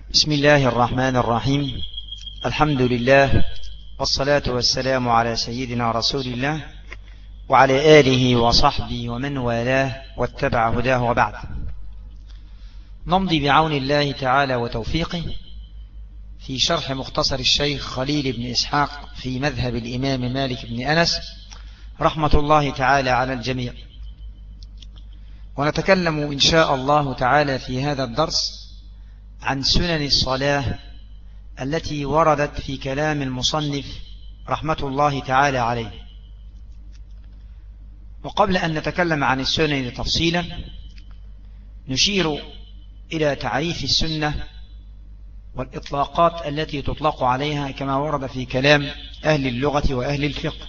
بسم الله الرحمن الرحيم. الحمد لله والصلاة والسلام على سيدنا رسول الله وعلى آله وصحبه ومن والاه واتبع هداه وبعد. نمضي بعون الله تعالى وتوفيقه في شرح مختصر الشيخ خليل بن إسحاق في مذهب الإمام مالك بن أنس رحمة الله تعالى على الجميع، ونتكلم إن شاء الله تعالى في هذا الدرس عن سنن الصلاة التي وردت في كلام المصنف رحمة الله تعالى عليه. وقبل أن نتكلم عن السنن تفصيلا نشير إلى تعريف السنة والإطلاقات التي تطلق عليها كما ورد في كلام أهل اللغة وأهل الفقه.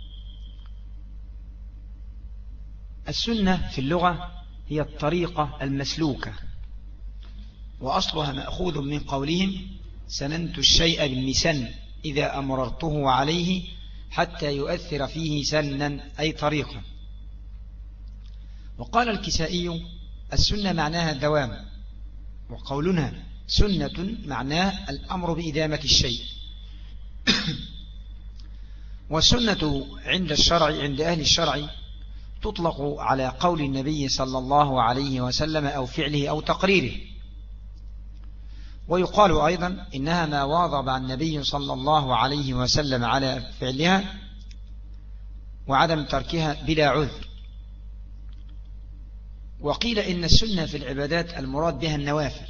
السنة في اللغة هي الطريقة المسلوكة، وأصلها مأخوذ من قولهم سننت الشيء بالمسن إذا أمررته عليه حتى يؤثر فيه سنا أي طريقا. وقال الكسائي السنة معناها الدوام، وقولنا سنة معناه الأمر بإدامة الشيء. والسنة عند أهل الشرع تطلق على قول النبي صلى الله عليه وسلم أو فعله أو تقريره، ويقال أيضا إنها ما واظب النبي صلى الله عليه وسلم على فعلها وعدم تركها بلا عذر. وقيل إن السنة في العبادات المراد بها النوافل،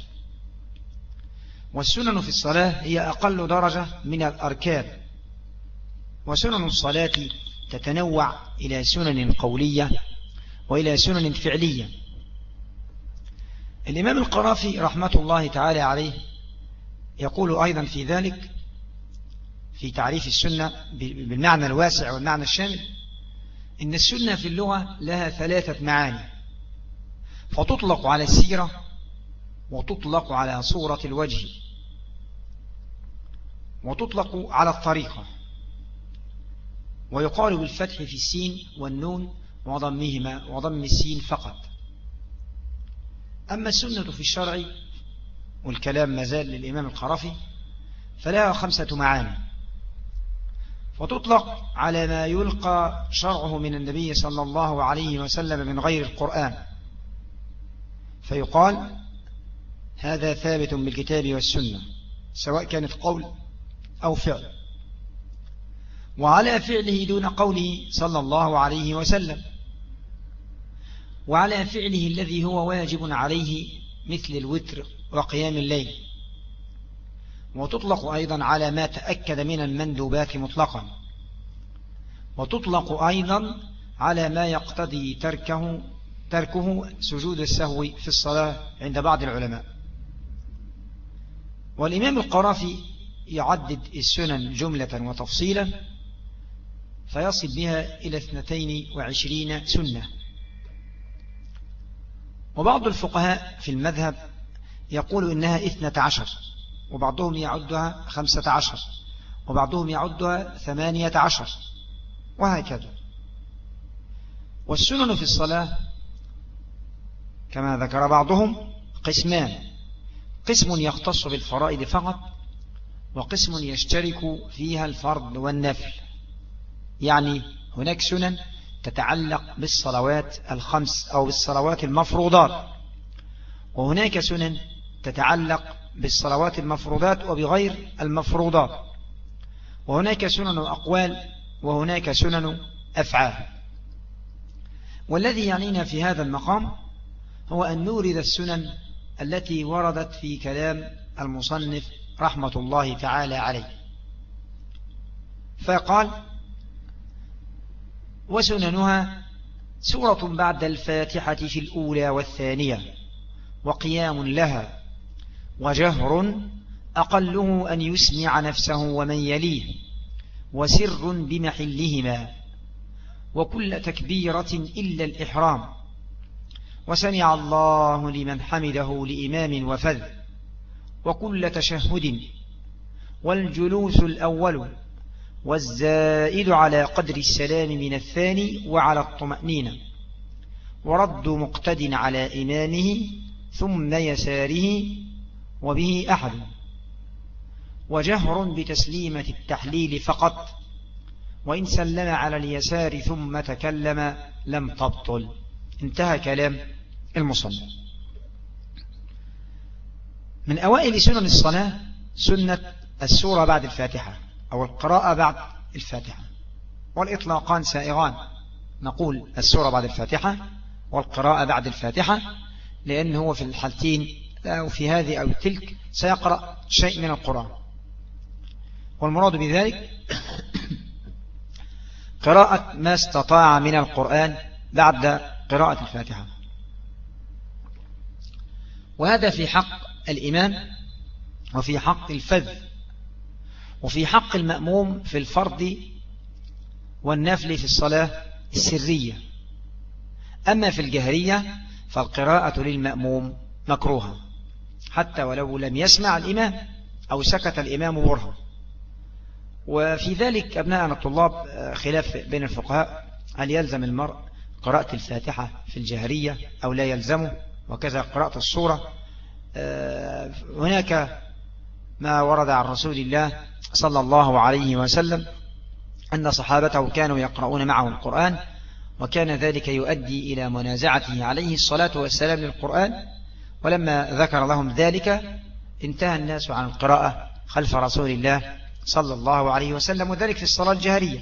والسنن في الصلاة هي أقل درجة من الأركان. وسنن الصلاة تتنوع إلى سنن قولية وإلى سنن فعلية. الإمام القرافي رحمة الله تعالى عليه يقول أيضا في ذلك في تعريف السنة بالمعنى الواسع والمعنى الشامل إن السنة في اللغة لها 3 معاني، فتطلق على السيرة وتطلق على صورة الوجه وتطلق على الطريقة، ويقال بالفتح في السين والنون وضمهما وضم السين فقط. أما السنة في الشرع والكلام مازال للإمام القرافي فلها 5 معاني، وتطلق على ما يلقى شرعه من النبي صلى الله عليه وسلم من غير القرآن، فيقال هذا ثابت بالكتاب والسنة سواء كانت قول أو فعل، وعلى فعله دون قوله صلى الله عليه وسلم، وعلى فعله الذي هو واجب عليه مثل الوتر وقيام الليل. وتطلق أيضا على ما تأكد من المندوبات مطلقا، وتطلق أيضا على ما يقتضي تركه سجود السهو في الصلاة عند بعض العلماء. والإمام القرافي يعدد السنن جملة وتفصيلا فيصل بها إلى 22 سنة. وبعض الفقهاء في المذهب يقول إنها 12، وبعضهم يعدها 15، وبعضهم يعدها 18، وهكذا. والسنن في الصلاة كما ذكر بعضهم قسمان: قسم يختص بالفرائض فقط، وقسم يشترك فيها الفرض والنفل. يعني هناك سنن تتعلق بالصلوات ال5 أو بالصلوات المفروضات، وهناك سنن تتعلق بالصلوات المفروضات وبغير المفروضات، وهناك سنن أقوال وهناك سنن أفعال. والذي يعنينا في هذا المقام هو أن نورد السنن التي وردت في كلام المصنف رحمة الله تعالى عليه. فقال: وسننها سورة بعد الفاتحة في الأولى والثانية، وقيام لها، وجهر أقله أن يسمع نفسه ومن يليه، وسر بمحلهما، وكل تكبيرة إلا الإحرام، وسمع الله لمن حمده لإمام وفذ، وكل تشهد، والجلوس الأول، والزائد على قدر السلام من الثاني، وعلى الطمأنينة، ورد مقتد على إمامه ثم يساره، وبه أحد، وجهر بتسليمة التحليل فقط، وإن سلم على اليسار ثم تكلم لم تبطل. انتهى كلام المصنف. من أوائل سنن الصلاة سنة السورة بعد الفاتحة أو القراءة بعد الفاتحة، والإطلاقان سائغان، نقول السورة بعد الفاتحة والقراءة بعد الفاتحة، لأنه هو في الحالتين أو في هذه أو تلك سيقرأ شيء من القرآن، والمراد بذلك قراءة ما استطاع من القرآن بعد قراءة الفاتحة. وهذا في حق الإمام، وفي حق الفذ، وفي حق المأموم في الفرض والنفل في الصلاة السرية. أما في الجهرية فالقراءة للمأموم مكروهة حتى ولو لم يسمع الإمام أو سكت الإمام برهة. وفي ذلك أبناءنا الطلاب خلاف بين الفقهاء، هل يلزم المرء قراءة الفاتحة في الجهرية أو لا يلزمه، وكذا قراءة السورة. هناك ما ورد عن رسول الله صلى الله عليه وسلم أن صحابته كانوا يقرؤون معه القرآن، وكان ذلك يؤدي إلى منازعته عليه الصلاة والسلام للقرآن، ولما ذكر لهم ذلك انتهى الناس عن القراءة خلف رسول الله صلى الله عليه وسلم، وذلك في الصلاة الجهرية.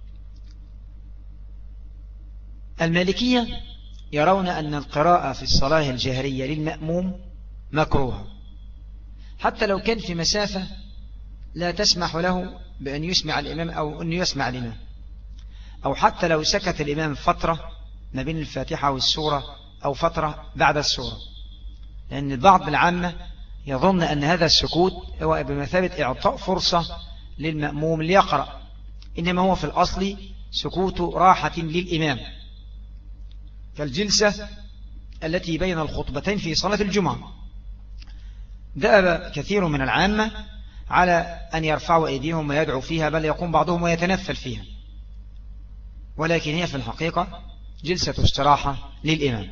المالكية يرون أن القراءة في الصلاة الجهرية للمأموم مكروه، حتى لو كان في مسافة لا تسمح له بأن يسمع الإمام أو أن يسمع الإمام، أو حتى لو سكت الإمام فترة ما بين الفاتحة والسورة أو فترة بعد السورة، لأن البعض العامة يظن أن هذا السكوت هو بمثابة إعطاء فرصة للمأموم ليقرأ، إنما هو في الأصل سكوت راحة للإمام، كالجلسة التي بين الخطبتين في صلاة الجمعة. دأب كثير من العامة على أن يرفعوا أيديهم ويدعوا فيها، بل يقوم بعضهم ويتنفل فيها، ولكن هي في الحقيقة جلسة استراحة للإمام.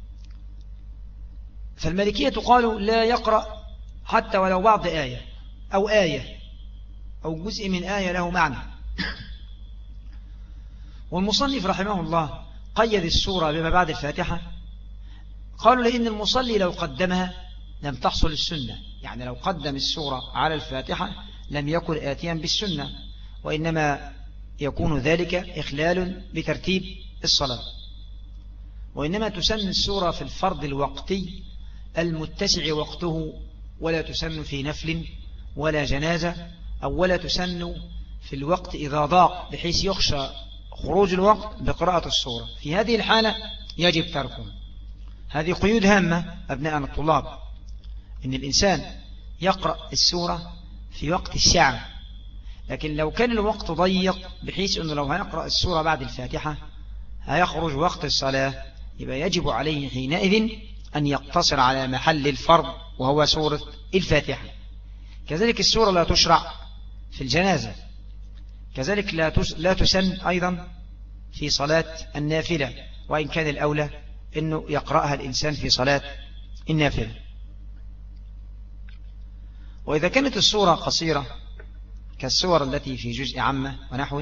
فالمالكية قالوا لا يقرأ حتى ولو بعض آية أو جزء من آية له معنى. والمصنف رحمه الله قيد السورة بما بعد الفاتحة، قالوا لأن المصلي لو قدمها لم تحصل السنة، يعني لو قدم السورة على الفاتحة لم يكن آتيا بالسنة، وإنما يكون ذلك إخلال بترتيب الصلاة. وإنما تسن السورة في الفرض الوقتي المتسع وقته، ولا تسن في نفل ولا جنازة، أو ولا تسن في الوقت إذا ضاق بحيث يخشى خروج الوقت بقراءة السورة. في هذه الحالة يجب تركها. هذه قيود هامة أبناءنا الطلاب، إن الإنسان يقرأ السورة في وقت الساعة، لكن لو كان الوقت ضيق بحيث أنه لو هيقرأ السورة بعد الفاتحة هيخرج وقت الصلاة، يبقى يجب عليه حينئذ أن يقتصر على محل الفرض وهو سورة الفاتحة. كذلك السورة لا تشرع في الجنازة، كذلك لا تسن أيضا في صلاة النافلة، وإن كان الأولى أنه يقرأها الإنسان في صلاة النافلة. وإذا كانت السورة قصيرة كالسور التي في جزء عامة ونحوه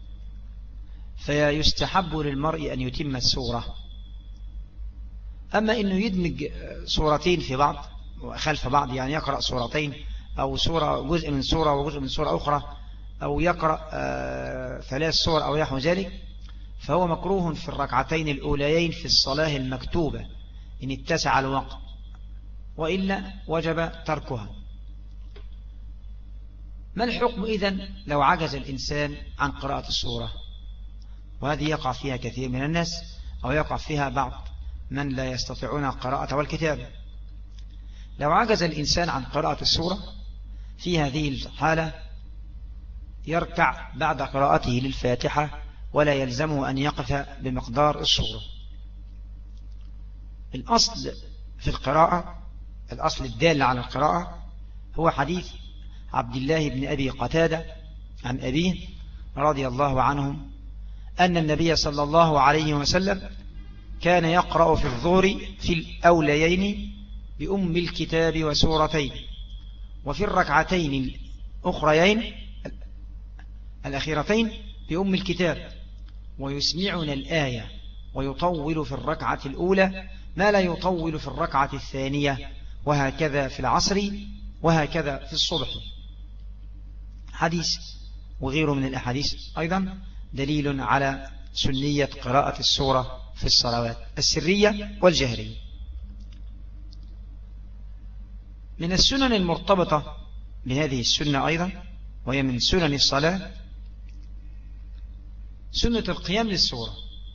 فيستحب للمرء أن يتم السورة. أما أنه يدمج سورتين في بعض وخلف بعض، يعني يقرأ سورتين أو سورة جزء من سورة وجزء من سورة أخرى، أو يقرأ 3 سور أو نحو ذلك، فهو مكروه في الركعتين الأوليين في الصلاة المكتوبة إن اتسع الوقت، وإلا وجب تركها. ما الحكم إذن لو عجز الإنسان عن قراءة السورة؟ وهذه يقع فيها كثير من الناس، أو يقع فيها بعض من لا يستطيعون القراءة والكتابة. لو عجز الإنسان عن قراءة السورة في هذه الحالة يركع بعد قراءته للفاتحة، ولا يلزمه أن يقف بمقدار السورة. الأصل في القراءة، الأصل الدال على القراءة هو حديث عبد الله بن أبي قتادة عن أبيه رضي الله عنهم أن النبي صلى الله عليه وسلم كان يقرأ في الظهر في الأوليين بأم الكتاب وسورتين، وفي الركعتين الأخريين الأخيرتين بأم الكتاب، ويسمعنا الآية، ويطول في الركعة الأولى ما لا يطول في الركعة الثانية، وهكذا في العصر، وهكذا في الصبح. حديث وغيره من الأحاديث أيضا دليل على سنية قراءة السورة في الصلوات السرية والجهرية. من السنن المرتبطة بهذه السنة أيضا، وهي من سنن الصلاة، سنة القيام للسورة.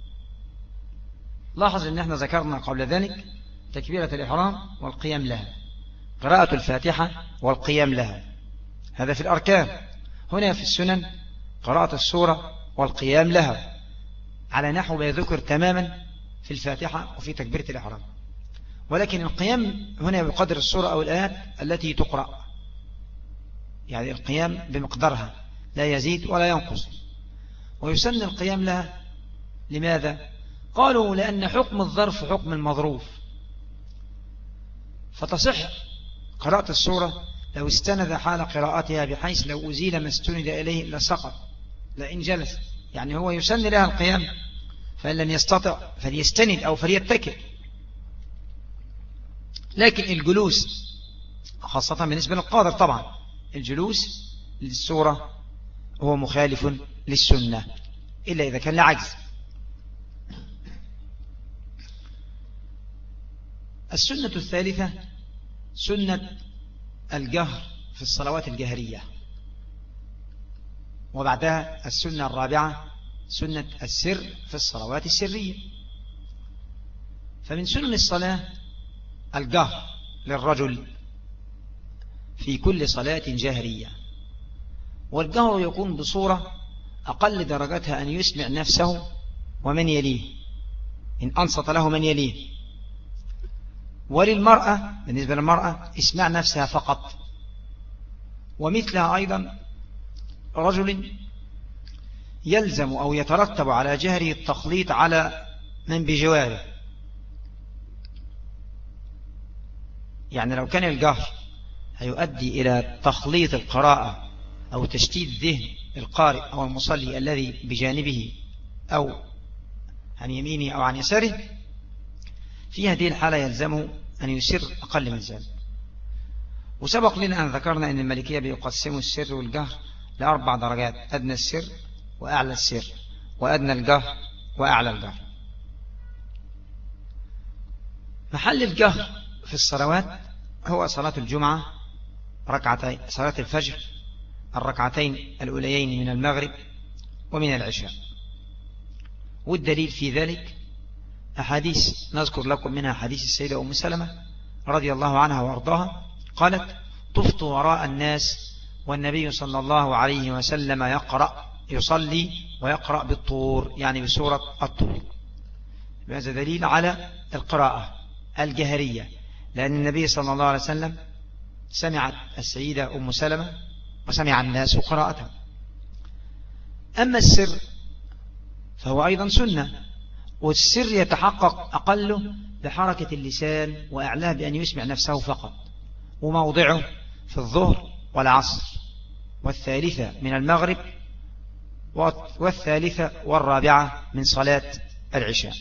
لاحظ أن احنا ذكرنا قبل ذلك تكبيرة الإحرام والقيام لها، قراءة الفاتحة والقيام لها، هذا في الأركان. هنا في السنن قراءة السورة والقيام لها على نحو ما يذكر تماما في الفاتحة وفي تكبيرة الإحرام، ولكن القيام هنا بقدر السورة أو الآيات التي تقرأ، يعني القيام بمقدارها لا يزيد ولا ينقص. ويسن القيام لها، لماذا؟ قالوا لأن حكم الظرف حكم المظروف، فتصح قراءة السورة لو استند حال قراءتها، بحيث لو أزيل ما استند إليه لسقط لئن جلس، يعني هو يسن لها القيام، فإن لم يستطع فليستند أو فليتكئ. لكن الجلوس خاصة بالنسبة للقادر، طبعا الجلوس للسورة هو مخالف للسنة إلا إذا كان لعجز. السنة الثالثة سنة الجهر في الصلوات الجهرية، وبعدها السنة الرابعة سنة السر في الصلوات السرية. فمن سنن الصلاة الجهر للرجل في كل صلاة جهرية، والجهر يكون بصورة أقل درجتها أن يسمع نفسه ومن يليه إن أنصت له من يليه. وللمرأة بالنسبة للمرأة اسمع نفسها فقط، ومثلها أيضا رجل يلزم أو يترتب على جهره التخليط على من بجواره، يعني لو كان الجهر هيؤدي إلى تخليط القراءة أو تشتيت ذهن القارئ أو المصلي الذي بجانبه أو عن يمينه أو عن يساره، في هذه الحالة يلزمه أن يسر أقل من ذلك. وسبق لنا أن ذكرنا أن المالكية بيقسموا السر والجهر ل4 درجات: أدنى السر وأعلى السر وأدنى الجهر وأعلى الجهر. محل الجهر في الصلوات هو صلاة الجمعة، ركعتين صلاة الفجر، الركعتين الأوليين من المغرب ومن العشاء. والدليل في ذلك أحاديث نذكر لكم منها حديث السيدة أم سلمة رضي الله عنها وارضاها، قالت: طفت وراء الناس والنبي صلى الله عليه وسلم يصلي ويقرأ بالطور، يعني بسورة الطور. هذا دليل على القراءة الجهرية، لأن النبي صلى الله عليه وسلم سمعت السيدة أم سلمة وسمع الناس قراءتها. أما السر فهو أيضا سنة، والسر يتحقق أقله بحركة اللسان وإعلاه بأن يسمع نفسه فقط، وموضعه في الظهر والعصر والثالثة من المغرب والثالثة والرابعة من صلاة العشاء.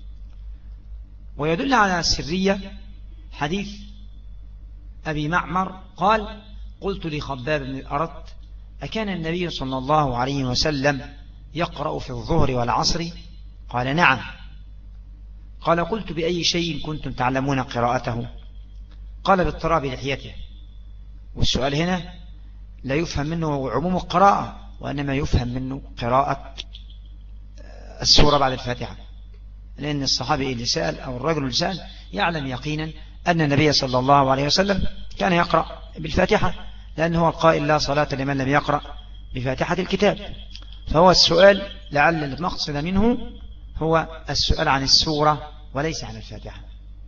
ويدل على السرية حديث أبي معمر قال: قلت لخباب بن الأرت: أكان النبي صلى الله عليه وسلم يقرأ في الظهر والعصر؟ قال: نعم. قال: قلت: بأي شيء كنتم تعلمون قراءته؟ قال: باضطراب لحيته. والسؤال هنا لا يفهم منه عموم القراءة، وإنما يفهم منه قراءة السورة بعد الفاتحة، لأن الصحابي اللي سأل أو الرجل اللي سأل يعلم يقينا أن النبي صلى الله عليه وسلم كان يقرأ بالفاتحة، لأنه هو القائل: لا صلاة لمن لم يقرأ بفاتحة الكتاب. فهو السؤال لعل المقصد منه هو السؤال عن السورة وليس عن الفاتحة.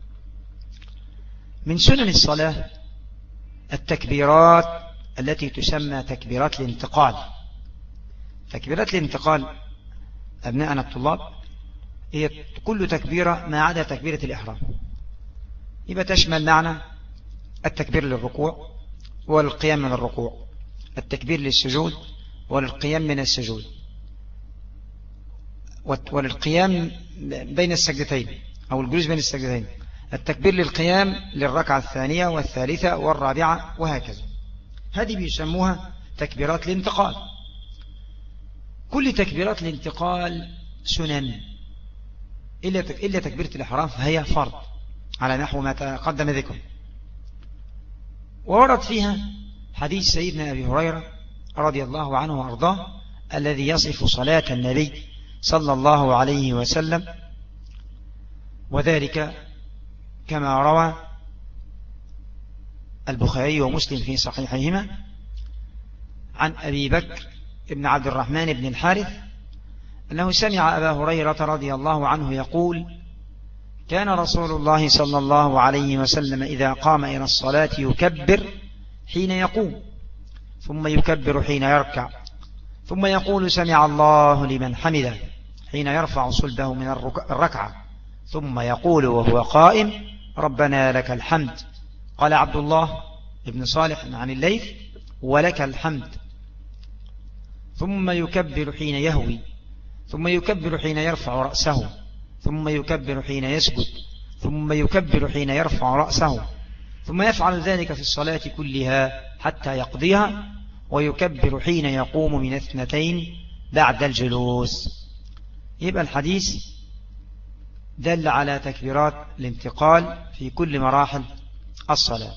من سنن الصلاة التكبيرات التي تسمى تكبيرات الانتقال. تكبيرات الانتقال أبناءنا الطلاب هي كل تكبيرة ما عدا تكبيرة الإحرام، يبقى تشمل معنى التكبير للركوع والقيام من الركوع، التكبير للسجود والقيام من السجود، والقيام بين السجدتين أو الجلوس بين السجدتين، التكبير للقيام للركعة الثانية والثالثة والرابعة وهكذا. هذه بيسموها تكبيرات الانتقال. كل تكبيرات الانتقال سنن إلا تكبيرة الإحرام فهي فرض على نحو ما تقدم ذكره. وورد فيها حديث سيدنا أبي هريرة رضي الله عنه وأرضاه الذي يصف صلاة النبي صلى الله عليه وسلم، وذلك كما روى البخاري ومسلم في صحيحيهما عن أبي بكر بن عبد الرحمن بن الحارث أنه سمع أبا هريرة رضي الله عنه يقول: كان رسول الله صلى الله عليه وسلم إذا قام إلى الصلاة يكبر حين يقوم، ثم يكبر حين يركع، ثم يقول: سمع الله لمن حمده، حين يرفع صلبه من الركعة، ثم يقول وهو قائم: ربنا لك الحمد. قال عبد الله بن صالح عن الليث: ولك الحمد. ثم يكبر حين يهوي، ثم يكبر حين يرفع رأسه، ثم يكبر حين يسجد، ثم يكبر حين يرفع رأسه، ثم يفعل ذلك في الصلاة كلها حتى يقضيها، ويكبر حين يقوم من 2 بعد الجلوس. يبقى الحديث دل على تكبيرات الانتقال في كل مراحل الصلاة،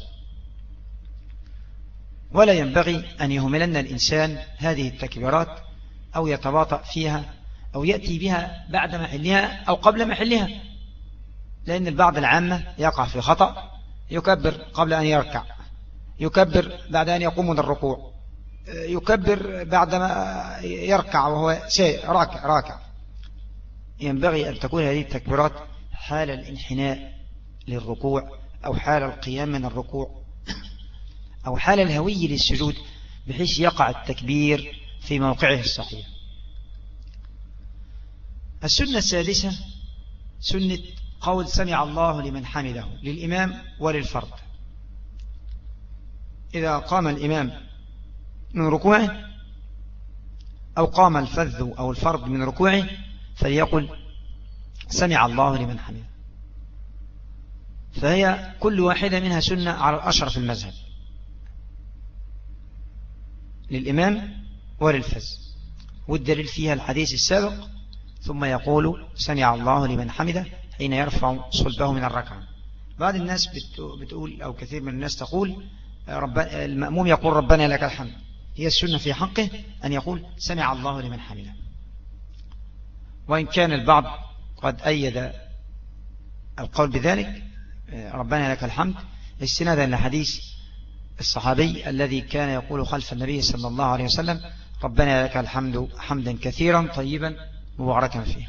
ولا ينبغي أن يهملن الإنسان هذه التكبيرات أو يتباطأ فيها أو يأتي بها بعد محلها أو قبل محلها، لأن البعض العامة يقع في خطأ، يكبر قبل أن يركع، يكبر بعد أن يقوم من الركوع، يكبر بعدما يركع وهو راكع. ينبغي أن تكون هذه التكبيرات حال الانحناء للركوع أو حال القيام من الركوع أو حال الهوي للسجود، بحيث يقع التكبير في موقعه الصحيح. السنة السادسة سنة قول سمع الله لمن حمده للإمام وللفرد. إذا قام الإمام من ركوعه أو قام الفذ أو الفرد من ركوعه فليقل سمع الله لمن حمده. فهي كل واحدة منها سنة على الأشرف المذهب، للإمام وللفذ، والدليل فيها الحديث السابق: ثم يقول سمع الله لمن حمده حين يرفع صلبه من الركعة. بعض الناس بتقول أو كثير من الناس تقول المأموم يقول ربنا لك الحمد. هي السنة في حقه أن يقول سمع الله لمن حمده، وإن كان البعض قد أيد القول بذلك ربنا لك الحمد استنادا لحديث الصحابي الذي كان يقول خلف النبي صلى الله عليه وسلم: ربنا لك الحمد حمدا كثيرا طيبا مباركا فيه.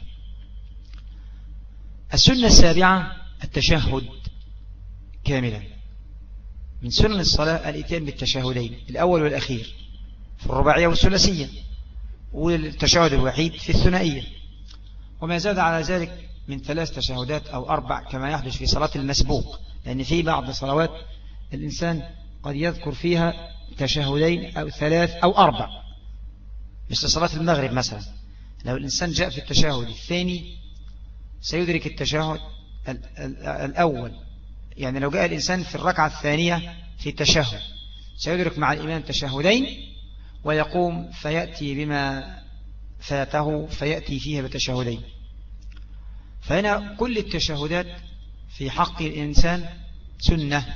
السنة السابعة التشهد كاملا. من سنن الصلاة الاتيان بالتشهدين الأول والأخير في الرباعية والثلاثية، والتشهد الوحيد في الثنائية، وما زاد على ذلك من 3 تشهدات أو 4 كما يحدث في صلاة المسبوق، لأن في بعض صلوات الإنسان قد يذكر فيها تشهدين أو 3 أو 4، مثل صلاة المغرب مثلا. لو الإنسان جاء في التشهد الثاني سيدرك التشهد الأول، يعني لو جاء الإنسان في الركعة الثانية في التشهد سيدرك مع الإمام تشهدين ويقوم فيأتي بما فاته فيأتي فيها بتشهدين. فهنا كل التشهدات في حق الإنسان سنة،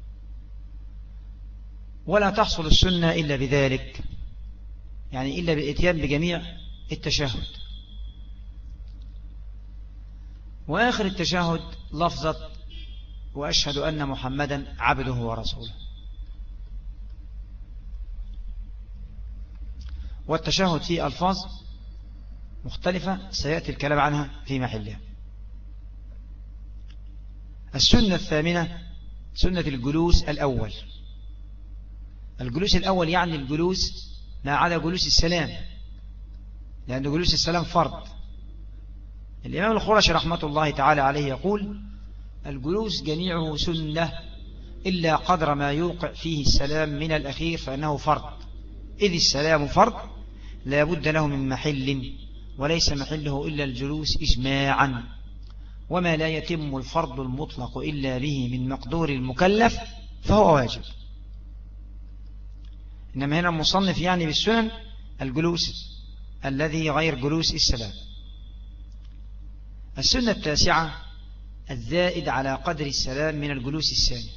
ولا تحصل السنة إلا بذلك، يعني إلا بالإتيان بجميع التشهد. وآخر التشهد لفظة وأشهد أن محمدا عبده ورسوله. والتشهد فيه ألفاظ مختلفة سيأتي الكلام عنها في محلها. السنة الثامنة سنة الجلوس الأول. الجلوس الأول يعني الجلوس ما عدا جلوس السلام، لأن جلوس السلام فرض. الإمام الخرشي رحمة الله تعالى عليه يقول: الجلوس جميعه سنة إلا قدر ما يوقع فيه السلام من الأخير فإنه فرض، إذ السلام فرض لا بد له من محل، وليس محله إلا الجلوس إجماعا، وما لا يتم الفرض المطلق إلا به من مقدور المكلف فهو واجب. إنما هنا المصنف يعني بالسنن الجلوس الذي غير جلوس السلام. السنة التاسعة الزائد على قدر السلام من الجلوس الثاني.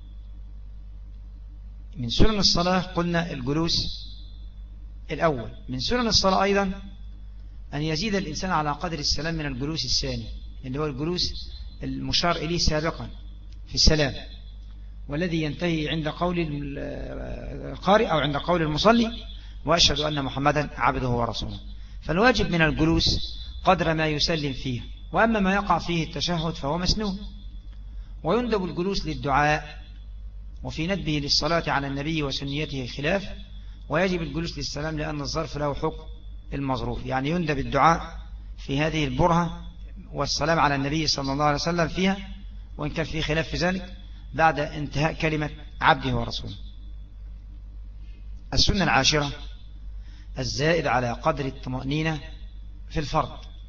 من سنن الصلاة قلنا الجلوس الأول. من سنن الصلاة أيضا أن يزيد الإنسان على قدر السلام من الجلوس الثاني، اللي هو الجلوس المشار إليه سابقا في السلام، والذي ينتهي عند قول القارئ أو عند قول المصلي وأشهد أن محمدا عبده ورسوله. فالواجب من الجلوس قدر ما يسلم فيه، وأما ما يقع فيه التشهد فهو مسنون. ويندب الجلوس للدعاء، وفي ندبه للصلاة على النبي وسنيته خلاف، ويجب الجلوس للسلام لأن الظرف له حكم المظروف، يعني يندب الدعاء في هذه البرهة والسلام على النبي صلى الله عليه وسلم فيها، وإن كان في خلاف في ذلك بعد انتهاء كلمة عبده ورسوله. السنة العاشرة الزائد على قدر الطمأنينة في الفرض.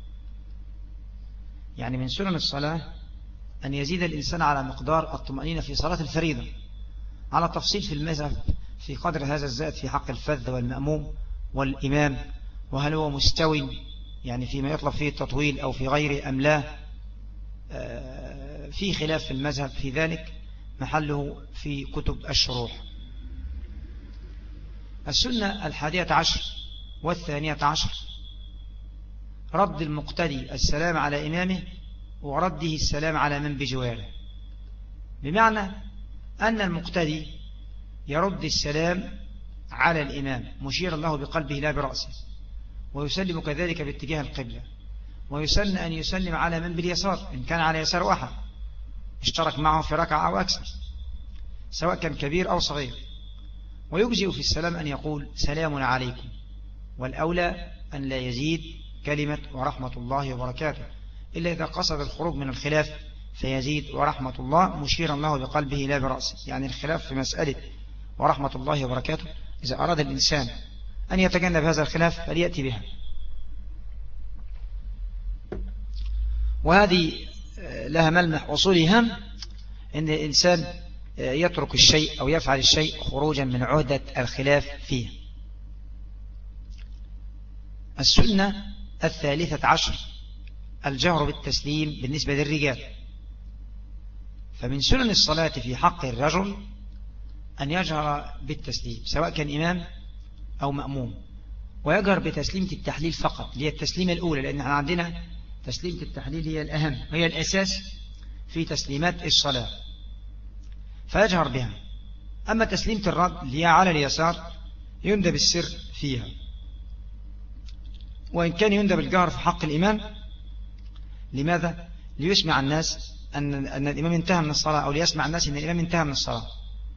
يعني من سنن الصلاة أن يزيد الإنسان على مقدار الطمأنينة في صلاة الفريضة، على تفصيل في المذهب في قدر هذا الزائد في حق الفذ والمأموم والإمام، وهل هو مستوي يعني فيما يطلب فيه التطويل أو في غيره أم لا. في خلاف في المذهب في ذلك، محله في كتب الشروح. السنة 11 و12 رد المقتدي السلام على إمامه ورده السلام على من بجواره، بمعنى أن المقتدي يرد السلام على الإمام مشير الله بقلبه لا برأسه، ويسلم كذلك باتجاه القبلة، ويسن أن يسلم على من باليسار إن كان على يسار أحد اشترك معه في ركعة أو أكثر، سواء كان كبير أو صغير. ويجزئ في السلام أن يقول سلام عليكم، والأولى أن لا يزيد كلمة ورحمة الله وبركاته، إلا إذا قصد الخروج من الخلاف فيزيد ورحمة الله مشيرا له بقلبه لا برأسه. يعني الخلاف في مسألة ورحمة الله وبركاته إذا أراد الإنسان أن يتجنب هذا الخلاف فليأتي بها. وهذه لها ملمح أصولي هام، أن الإنسان يترك الشيء أو يفعل الشيء خروجا من عهدة الخلاف فيه. السنة 13 الجهر بالتسليم بالنسبة للرجال. فمن سنن الصلاة في حق الرجل أن يجهر بالتسليم سواء كان إمام أو مأموم، ويجهر بتسليمة التحليل فقط، اللي هي التسليمة الأولى، لأن عندنا تسليمة التحليل هي الأهم، هي الأساس في تسليمات الصلاة، فيجهر بها. أما تسليمة الرد اللي هي على اليسار يندب السر فيها، وإن كان يندب الجهر في حق الإمام. لماذا؟ ليسمع الناس أن الإمام انتهى من الصلاة، أو ليسمع الناس أن الإمام انتهى من الصلاة.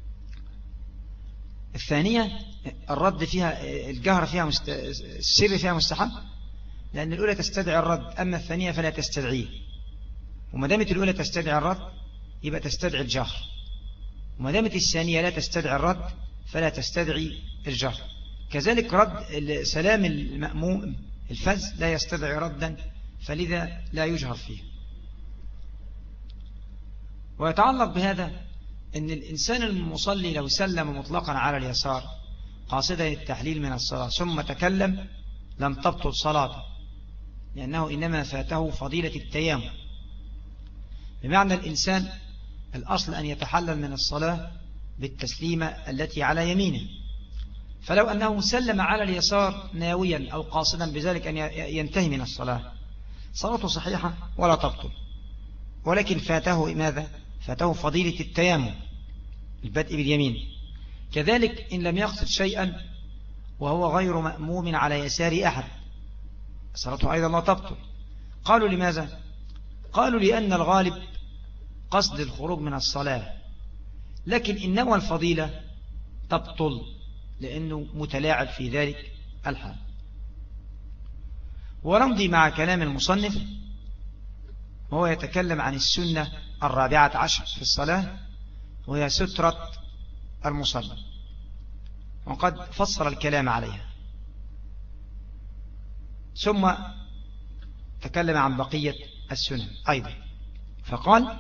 الثانية الرد فيها الجهر فيها السر فيها مستحب، لأن الأولى تستدعي الرد، أما الثانية فلا تستدعيه. وما دامت الأولى تستدعي الرد يبقى تستدعي الجهر، وما دامت الثانية لا تستدعي الرد فلا تستدعي الجهر. كذلك رد سلام المأموم الفز لا يستدعي ردا، فلذا لا يجهر فيه. ويتعلق بهذا أن الإنسان المصلي لو سلم مطلقا على اليسار قاصدا التحليل من الصلاة ثم تكلم لم تبطل صلاته، لأنه إنما فاته فضيلة التيامن. بمعنى الإنسان الأصل أن يتحلل من الصلاة بالتسليمة التي على يمينه، فلو أنه سلم على اليسار ناويا أو قاصدا بذلك أن ينتهي من الصلاة صلاته صحيحة ولا تبطل، ولكن فاته ماذا؟ فاته فضيلة التيامن البدء باليمين. كذلك إن لم يقصد شيئا وهو غير مأموم على يسار أحد صلاته أيضا لا تبطل. قالوا لماذا؟ قالوا لأن الغالب قصد الخروج من الصلاة، لكن إن نوى الفضيلة تبطل لأنه متلاعب في ذلك الحال. ونمضي مع كلام المصنف وهو يتكلم عن السنة 14 في الصلاة، وهي سترة المصلي، وقد فصل الكلام عليها. ثم تكلم عن بقية السنن أيضا، فقال: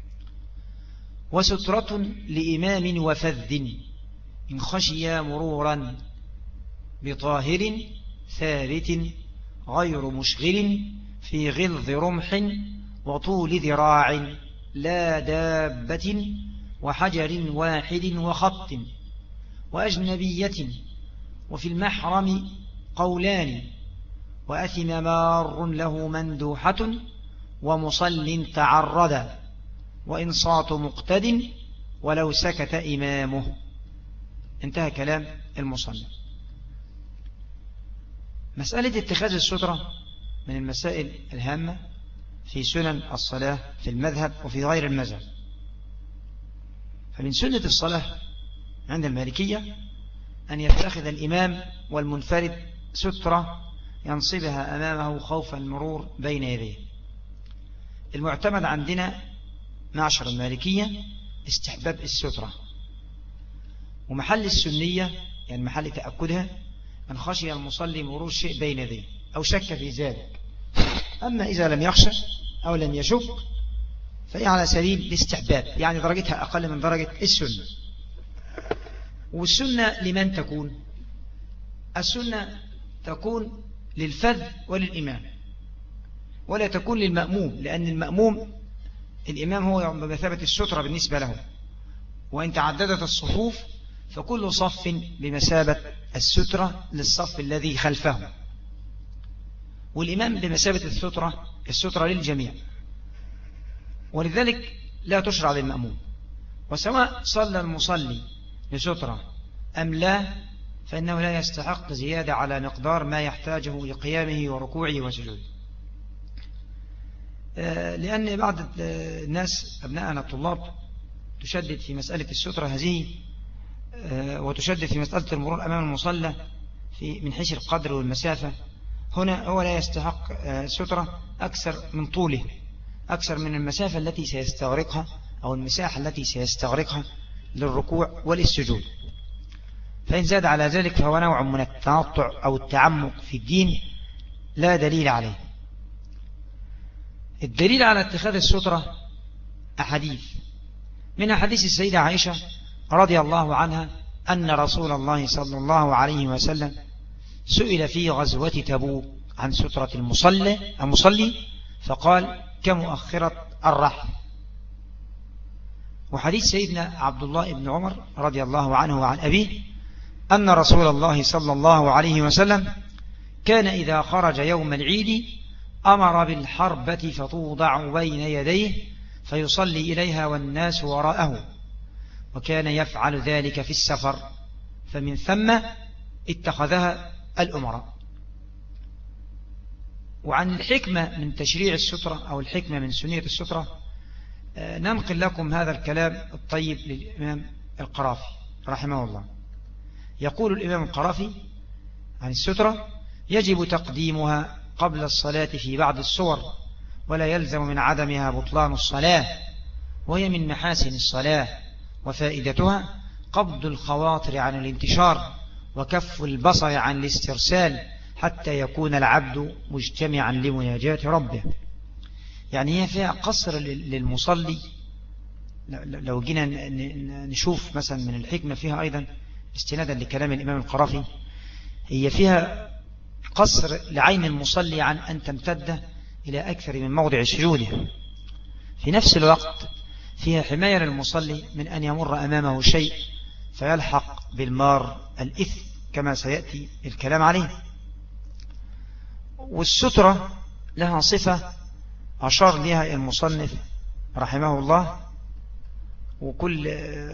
وسترة لإمام وفذ إن خشي مرورا بطاهر ثابت غير مشغل في غلظ رمح وطول ذراع لا دابة وحجر واحد وخط وأجنبية وفي المحرم قولان وأثم مار له مندوحة ومصل تعردا وإنصات مقتد ولو سكت إمامه. انتهى كلام المصنف. مسألة اتخاذ السترة من المسائل الهامة في سنن الصلاة في المذهب وفي غير المذهب. فمن سنة الصلاة عند المالكية أن يتخذ الإمام والمنفرد سترة ينصبها أمامه خوف المرور بين يديه. المعتمد عندنا معشر المالكية استحباب السترة، ومحل السنية يعني محل تأكدها من خشي المصلي مرور شيء بين يديه أو شك في ذلك. أما إذا لم يخشى أو لم يشك فهي على سبيل الاستحباب، يعني درجتها أقل من درجة السنة. والسنة لمن تكون؟ السنة تكون للفذ وللإمام، ولا تكون للمأموم، لأن المأموم الإمام هو بمثابة السترة بالنسبة له، وإن تعددت الصفوف فكل صف بمثابة السترة للصف الذي خلفه، والإمام بمثابة السترة للجميع، ولذلك لا تشرع للمأموم. وسواء صلى المصلي لسترة أم لا فإنه لا يستحق زيادة على مقدار ما يحتاجه لقيامه وركوعه وسجوده، لأن بعض الناس أبناءنا الطلاب تشدد في مسألة السترة هذه، وتشدد في مسألة المرور أمام المصلى من حيث القدر والمسافة. هنا هو لا يستحق سترة أكثر من طوله، أكثر من المسافة التي سيستغرقها أو المساحة التي سيستغرقها للركوع وللسجود. فإن زاد على ذلك فهو نوع من التنطع أو التعمق في الدين لا دليل عليه. الدليل على اتخاذ السترة أحاديث، من حديث السيدة عائشة رضي الله عنها أن رسول الله صلى الله عليه وسلم سئل في غزوة تبوك عن سترة المصلي فقال: كمؤخرة الرحل. وحديث سيدنا عبد الله بن عمر رضي الله عنه وعن أبيه أن رسول الله صلى الله عليه وسلم كان إذا خرج يوم العيد أمر بالحربة فتوضع بين يديه فيصلي إليها والناس وراءه، وكان يفعل ذلك في السفر، فمن ثم اتخذها الأمراء. وعن الحكمة من تشريع السترة أو الحكمة من سنية السترة ننقل لكم هذا الكلام الطيب للإمام القرافي رحمه الله. يقول الإمام القرافي عن السترة: يجب تقديمها قبل الصلاة في بعض الصور، ولا يلزم من عدمها بطلان الصلاة، وهي من محاسن الصلاة، وفائدتها قبض الخواطر عن الانتشار وكف البصر عن الاسترسال حتى يكون العبد مجتمعا لمناجاة ربه. يعني هي فيها قصر للمصلي. لو جينا نشوف مثلا من الحكمة فيها أيضا استنادا لكلام الإمام القرافي، هي فيها قصر لعين المصلي عن أن تمتد إلى أكثر من موضع سجوده. في نفس الوقت فيها حماية للمصلي من أن يمر أمامه شيء فيلحق بالمار الإثم كما سيأتي الكلام عليه. والسترة لها صفة أشار لها المصنف رحمه الله، وكل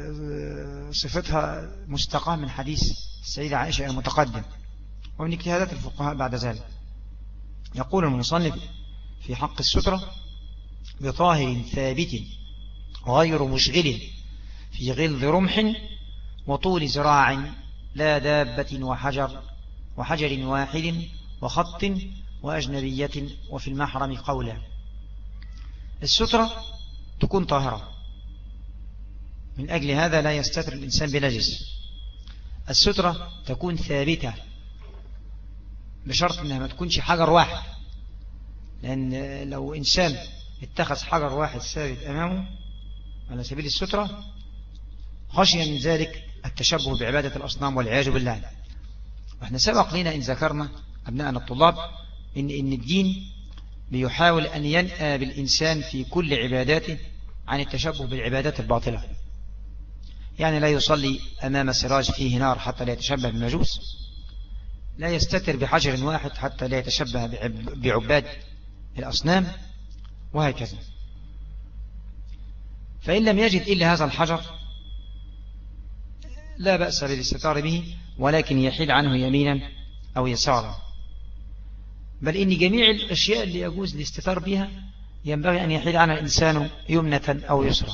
صفتها مستقاة من حديث السيدة عائشة المتقدم ومن اجتهادات الفقهاء بعد ذلك. يقول المصنف في حق السترة: بطاهر ثابت غير مشغل في غلظ رمح وطول ذراع لا دابة وحجر واحد وخط وأجنبية وفي المحرم قولا. السترة تكون طاهرة، من أجل هذا لا يستتر الإنسان بنجس. السترة تكون ثابتة بشرط أنها ما تكونش حجر واحد، لأن لو إنسان اتخذ حجر واحد ثابت أمامه على سبيل السترة خشي من ذلك التشبه بعبادة الأصنام والعياذ بالله. وإحنا سبق لنا إن ذكرنا أبناءنا الطلاب إن الدين بيحاول أن ينأى بالإنسان في كل عباداته عن التشبه بالعبادات الباطلة. يعني لا يصلي أمام سراج فيه نار حتى لا يتشبه بالمجوس، لا يستتر بحجر واحد حتى لا يتشبه بعباد الأصنام، وهكذا. فإن لم يجد إلا هذا الحجر لا بأس بالاستتار به، ولكن يحيل عنه يمينا أو يسارا. بل إن جميع الأشياء اللي يجوز الاستتار بها ينبغي أن يحيل عنها الإنسان يمنة أو يسرا.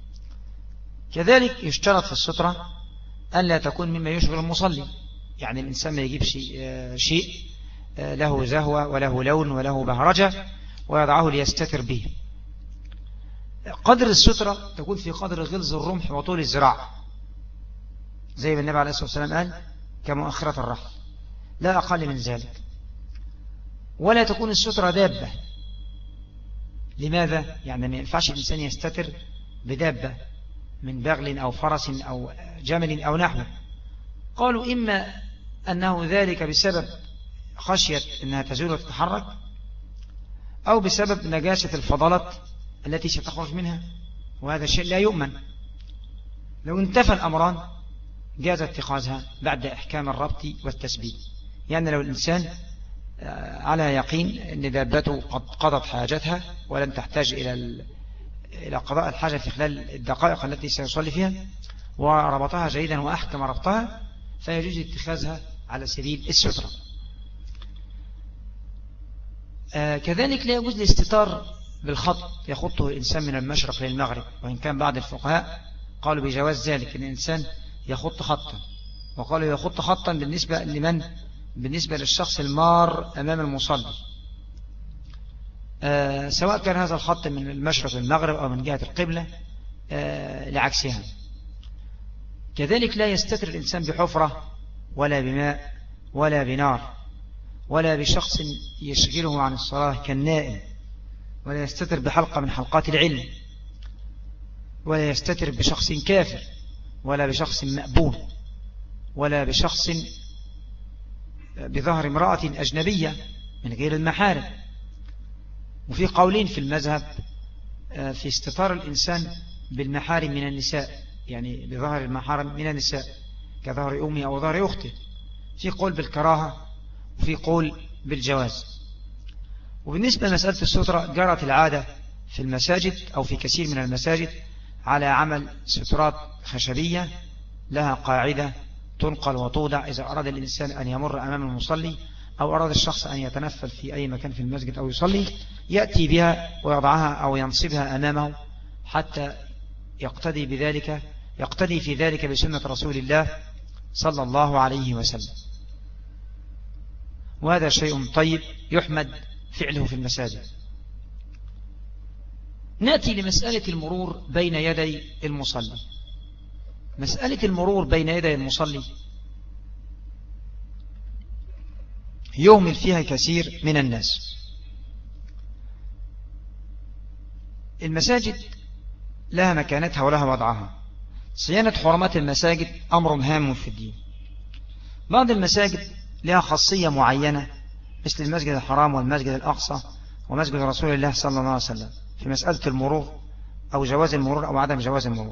كذلك يشترط في السترة أن لا تكون مما يشغل المصلي، يعني الإنسان ما يجيب شيء له زهوة وله لون وله بهرجة ويضعه ليستتر به. قدر السترة تكون في قدر غلظ الرمح وطول الذراع، زي ما النبي عليه الصلاة والسلام قال كمؤخرة الرحل، لا أقل من ذلك. ولا تكون السترة دابة. لماذا؟ يعني ما ينفعش الإنسان يستتر بدابة من بغل أو فرس أو جمل أو نحوه. قالوا إما أنه ذلك بسبب خشية أنها تزول وتتحرك، أو بسبب نجاسة الفضلات التي ستخرج منها، وهذا الشيء لا يؤمن. لو انتفى الأمران جاز اتخاذها بعد إحكام الربط والتثبيت. يعني لو الإنسان على يقين أن دابته قد قضت حاجتها ولم تحتاج إلى قضاء الحاجة في خلال الدقائق التي سيصلي فيها، وربطها جيدا وأحكم ربطها، فيجوز اتخاذها على سبيل السترة. كذلك لا يجوز الاستتار بالخط يخطه الإنسان من المشرق للمغرب، وإن كان بعض الفقهاء قالوا بجواز ذلك، أن الإنسان يخط خطا، وقالوا يخط خطا بالنسبة لمن؟ بالنسبة للشخص المار أمام المصلي، سواء كان هذا الخط من المشرق للمغرب أو من جهة القبلة لعكسها. كذلك لا يستتر الإنسان بحفرة ولا بماء ولا بنار ولا بشخص يشغله عن الصلاة كالنائم، ولا يستتر بحلقة من حلقات العلم، ولا يستتر بشخص كافر ولا بشخص مأبون ولا بشخص بظهر امرأة أجنبية من غير المحارم. وفي قولين في المذهب في استتار الإنسان بالمحارم من النساء، يعني بظهر المحارم من النساء كظهر أمي أو ظهر أخته، في قول بالكراهة وفي قول بالجواز. وبالنسبة لمسألة السترة جرت العادة في المساجد أو في كثير من المساجد على عمل سترات خشبية لها قاعدة تنقل وتوضع إذا أراد الإنسان أن يمر أمام المصلي أو أراد الشخص أن يتنفل في أي مكان في المسجد أو يصلي، يأتي بها ويضعها أو ينصبها أمامه حتى يقتدي في ذلك بسنة رسول الله صلى الله عليه وسلم. وهذا شيء طيب يحمد فعله في المساجد. نأتي لمسألة المرور بين يدي المصلي. مسألة المرور بين يدي المصلي يهمل فيها كثير من الناس. المساجد لها مكانتها ولها وضعها. صيانة حرمات المساجد أمر هام في الدين. بعض المساجد لها خاصية معينة مثل المسجد الحرام والمسجد الأقصى ومسجد رسول الله صلى الله عليه وسلم في مسألة المرور أو جواز المرور أو عدم جواز المرور.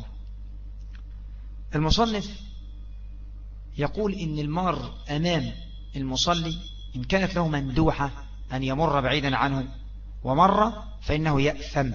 المصنف يقول إن المار أمام المصلي إن كانت له مندوحة أن يمر بعيدا عنه ومر فإنه يأثم.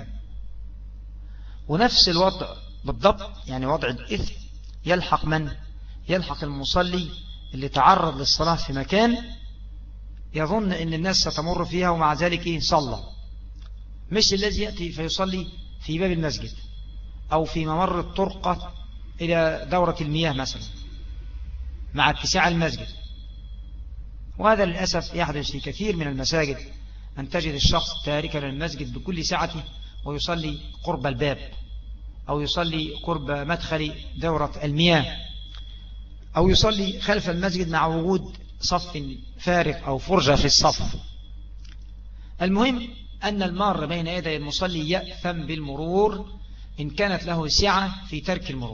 ونفس الوضع بالضبط، يعني وضع الإثم يلحق من؟ يلحق المصلي اللي تعرض للصلاة في مكان يظن أن الناس ستمر فيها ومع ذلك صلى، مش الذي يأتي فيصلي في باب المسجد أو في ممر الطرقة إلى دورة المياه مثلا مع اتساع المسجد. وهذا للأسف يحدث في كثير من المساجد، أن تجد الشخص تاركا للمسجد بكل سعته ويصلي قرب الباب، أو يصلي قرب مدخل دورة المياه، أو يصلي خلف المسجد مع وجود صف فارغ أو فرجة في الصف. المهم أن المار بين يدي المصلي يأثم بالمرور إن كانت له سعة في ترك المرور،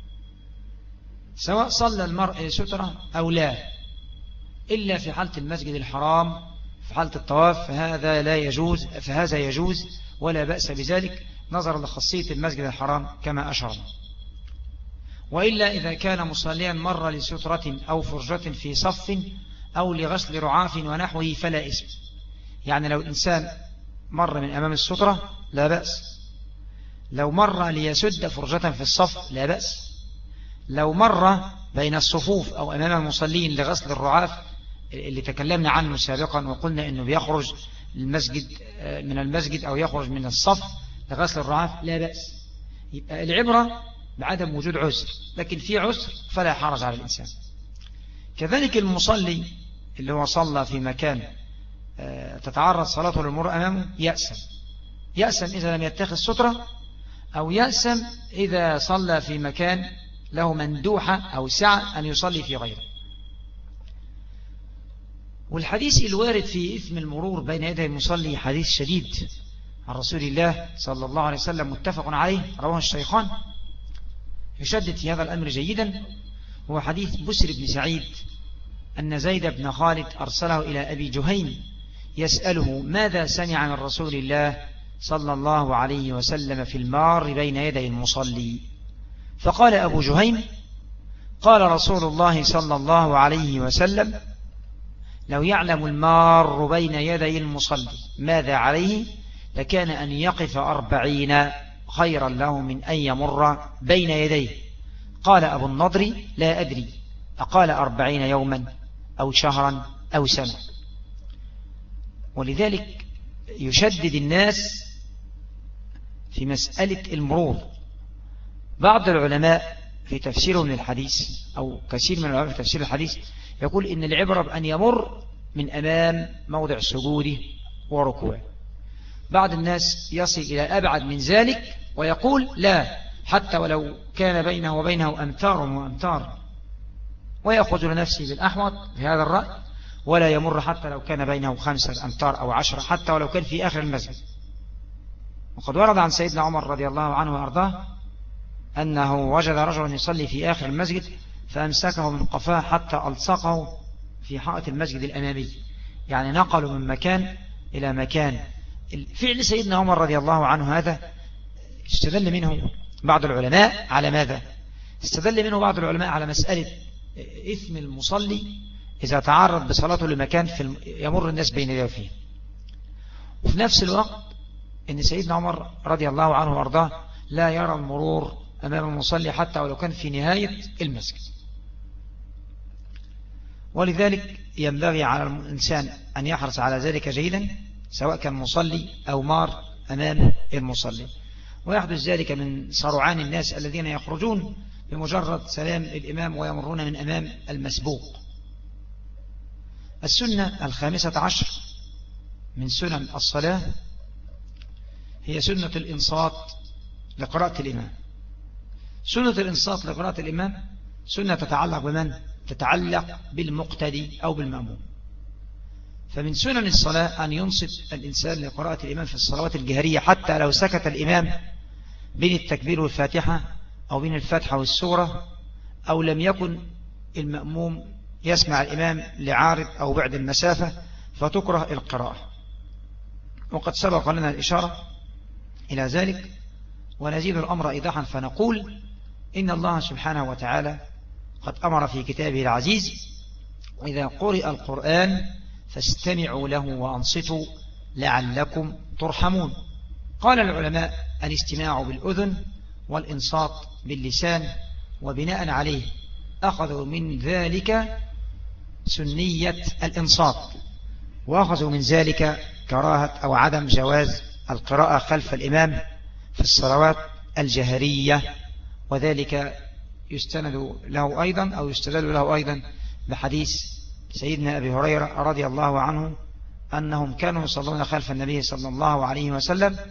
سواء صلى المرء سترة أو لا، إلا في حالة المسجد الحرام في حالة الطواف فهذا لا يجوز، فهذا يجوز ولا بأس بذلك نظرا لخاصية المسجد الحرام كما أشرنا. وإلا إذا كان مصليا مر لسترة أو فرجة في صف أو لغسل رعاف ونحوه فلا إثم. يعني لو الإنسان مر من أمام السترة لا بأس، لو مر ليسد فرجة في الصف لا بأس، لو مر بين الصفوف أو أمام المصلين لغسل الرعاف اللي تكلمنا عنه سابقا وقلنا أنه بيخرج من المسجد أو يخرج من الصف لغسل الرعاف لا بأس. يبقى العبرة بعدم وجود عذر، لكن في عذر فلا حرج على الإنسان. كذلك المصلي اللي هو صلى في مكان تتعرض صلاته للمرور أمامه يأسم إذا لم يتخذ سترة، أو يأسم إذا صلى في مكان له مندوحة أو سعة أن يصلي في غيره. والحديث الوارد في إثم المرور بين يدي المصلي حديث شديد عن رسول الله صلى الله عليه وسلم متفق عليه، رواه الشيخان، يشدد في هذا الأمر جيدا. هو حديث بسر بن سعيد أن زيد بن خالد أرسله إلى أبي جهيم يسأله ماذا سمع من رسول الله صلى الله عليه وسلم في المار بين يدي المصلي، فقال أبو جهيم قال رسول الله صلى الله عليه وسلم لو يعلم المار بين يدي المصلي ماذا عليه لكان أن يقف 40 خيرا له من أن يمر بين يديه. قال أبو النضر لا أدري أقال 40 يوما أو شهرا أو سنة. ولذلك يشدد الناس في مسألة المرور. بعض العلماء في تفسيرهم للحديث أو كثير من العلماء في تفسير الحديث يقول إن العبرة بأن يمر من أمام موضع سجوده وركوعه. بعض الناس يصل إلى أبعد من ذلك ويقول لا، حتى ولو كان بينه وبينه أمتار وأمتار، ويأخذ لنفسه بالأحوط في هذا الرأي، ولا يمر حتى لو كان بينه 5 أمتار أو 10، حتى ولو كان في آخر المسجد. وقد ورد عن سيدنا عمر رضي الله عنه وأرضاه أنه وجد رجلا يصلي في آخر المسجد فأمسكه من قفاه حتى ألصقه في حائط المسجد الأمامي، يعني نقلوا من مكان إلى مكان. فعل سيدنا عمر رضي الله عنه هذا استدل منه بعض العلماء على ماذا؟ استدل منه بعض العلماء على مسألة إثم المصلي إذا تعرض بصلاته لمكان يمر الناس بين يديه فيه. وفي نفس الوقت إن سيدنا عمر رضي الله عنه وأرضاه لا يرى المرور أمام المصلي حتى ولو كان في نهاية المسجد. ولذلك ينبغي على الإنسان أن يحرص على ذلك جيدا، سواء كان مصلي أو مار أمام المصلي. ويحدث ذلك من سرعان الناس الذين يخرجون بمجرد سلام الإمام ويمرون من أمام المسبوق. السنة 15 من سنن الصلاة هي سنة الإنصات لقراءة الإمام. سنة الإنصات لقراءة الإمام سنة تتعلق بمن؟ تتعلق بالمقتدي أو بالمأموم. فمن سنن الصلاة أن ينصت الإنسان لقراءة الإمام في الصلوات الجهرية، حتى لو سكت الإمام بين التكبير والفاتحة أو بين الفاتحة والسورة، أو لم يكن المأموم يسمع الإمام لعارض أو بعد المسافة فتكره القراءة. وقد سبق لنا الإشارة إلى ذلك، ونزيد الأمر إيضاحا فنقول إن الله سبحانه وتعالى قد أمر في كتابه العزيز وإذا قرئ القرآن فاستمعوا له وأنصتوا لعلكم ترحمون. قال العلماء الاستماع بالأذن والإنصات باللسان، وبناء عليه أخذوا من ذلك سنية الإنصات، وأخذوا من ذلك كراهة أو عدم جواز القراءة خلف الإمام في الصلوات الجهرية. وذلك يستند له أيضا أو يستدل له أيضا بحديث سيدنا أبي هريرة رضي الله عنه أنهم كانوا يصلون خلف النبي صلى الله عليه وسلم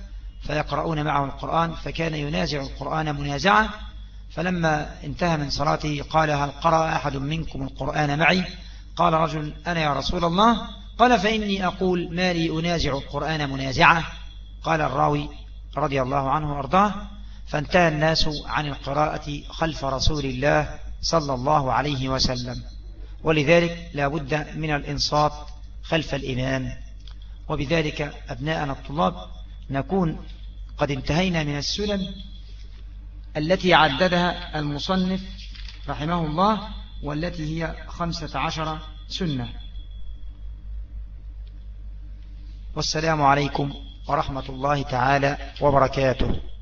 فيقرؤون معه القرآن، فكان ينازع القرآن منازعة. فلما انتهى من صلاته قال: هل قرأ أحد منكم القرآن معي؟ قال رجل: أنا يا رسول الله. قال: فإني أقول ما لي أنازع القرآن منازعة. قال الراوي رضي الله عنه وأرضاه: فانتهى الناس عن القراءة خلف رسول الله صلى الله عليه وسلم. ولذلك لا بد من الإنصات خلف الإمام. وبذلك أبناءنا الطلاب نكون قد انتهينا من السنن التي عددها المصنف رحمه الله، والتي هي 15 سنة. والسلام عليكم ورحمة الله تعالى وبركاته.